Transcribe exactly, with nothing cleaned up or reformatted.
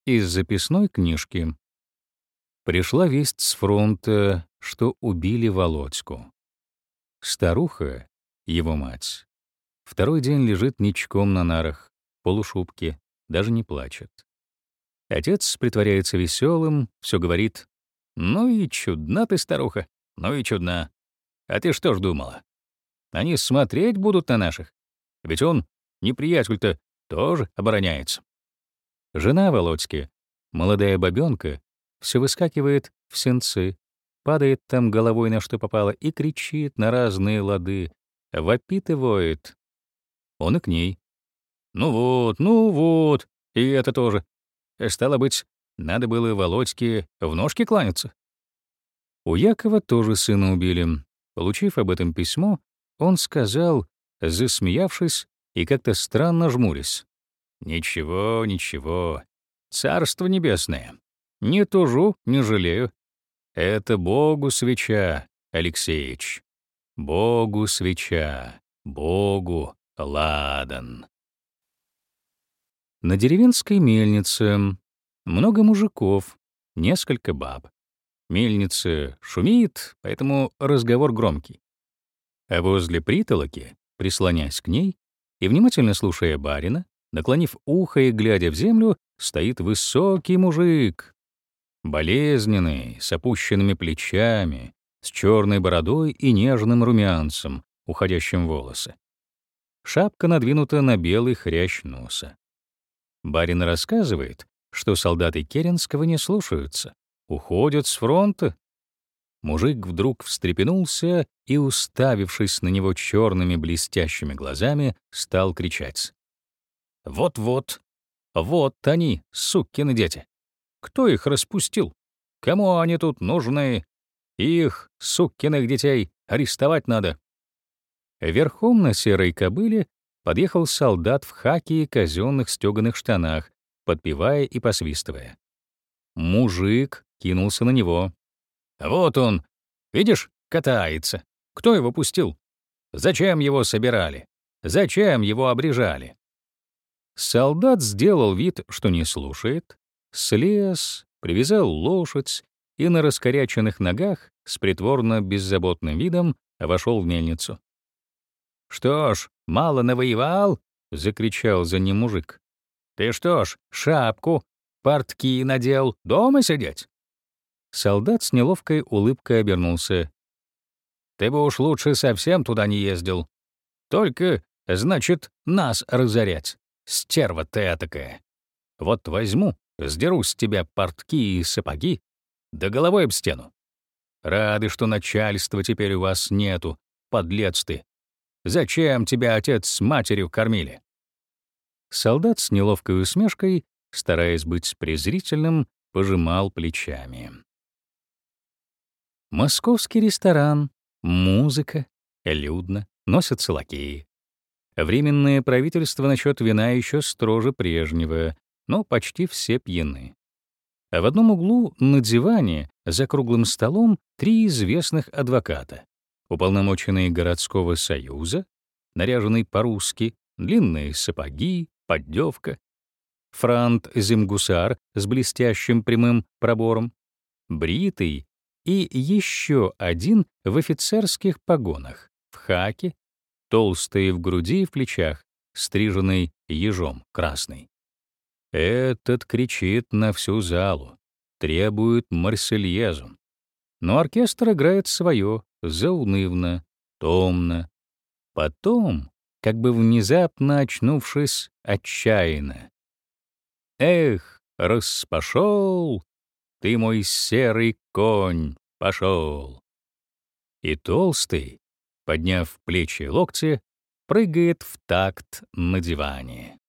Из записной книжки. Пришла весть с фронта, что убили Володьку. Старуха, его мать, второй день лежит ничком на нарах, в полушубке, даже не плачет. Отец притворяется веселым, все говорит: «Ну и чудна ты, старуха, ну и чудна. А ты что ж думала? Они смотреть будут на наших? Ведь он, неприятель-то, тоже обороняется». Жена Володьки, молодая бабёнка, все выскакивает в сенцы, падает там головой на что попало и кричит на разные лады, вопит и воет. Он и к ней. «Ну вот, ну вот, и это тоже. Стало быть, надо было Володьке в ножки кланяться». У Якова тоже сына убили. Получив об этом письмо, он сказал, засмеявшись и как-то странно жмурясь: «Ничего, ничего, царство небесное. Не тужу, не жалею. Это Богу свеча, Алексеич. Богу свеча, Богу ладан». На деревенской мельнице много мужиков, несколько баб. Мельница шумит, поэтому разговор громкий. А возле притолоки, прислонясь к ней и внимательно слушая барина, наклонив ухо и глядя в землю, стоит высокий мужик, болезненный, с опущенными плечами, с черной бородой и нежным румянцем, уходящим в волосы. Шапка надвинута на белый хрящ носа. Барин рассказывает, что солдаты Керенского не слушаются, уходят с фронта. Мужик вдруг встрепенулся и, уставившись на него черными блестящими глазами, стал кричать: «Вот-вот, вот они, сукины дети! Кто их распустил? Кому они тут нужны? Их, сукиных детей, арестовать надо!» Верхом на серой кобыле подъехал солдат в хаке и казенных стёганых штанах, подпевая и посвистывая. Мужик кинулся на него. «Вот он, видишь, катается. Кто его пустил? Зачем его собирали? Зачем его обрежали?» Солдат сделал вид, что не слушает, слез, привязал лошадь и на раскоряченных ногах с притворно беззаботным видом вошел в мельницу. «Что ж, мало навоевал?» — закричал за ним мужик. «Ты что ж, шапку, портки надел, дома сидеть?» Солдат с неловкой улыбкой обернулся. «Ты бы уж лучше совсем туда не ездил. Только, значит, нас разорять. Стерва ты этакая. Вот возьму, сдеру с тебя портки и сапоги, да головой об стену. Рады, что начальства теперь у вас нету, подлец ты. Зачем тебя отец с матерью кормили?» Солдат с неловкой усмешкой, стараясь быть презрительным, пожимал плечами. Московский ресторан, музыка, людно, носятся лакеи. Временное правительство насчет вина еще строже прежнего, но почти все пьяны. А в одном углу на диване за круглым столом три известных адвоката, уполномоченные городского союза, наряженный по-русски, длинные сапоги, поддевка, франт Зимгусар с блестящим прямым пробором, бритый и еще один в офицерских погонах, в хаке, толстый в груди и в плечах, стриженный ежом красный. Этот кричит на всю залу, требует марсельезу. Но оркестр играет свое, заунывно, томно. Потом, как бы внезапно очнувшись, отчаянно: «Эх, распошел, ты мой серый конь, пошел!» И толстый, подняв плечи и локти, прыгает в такт на диване.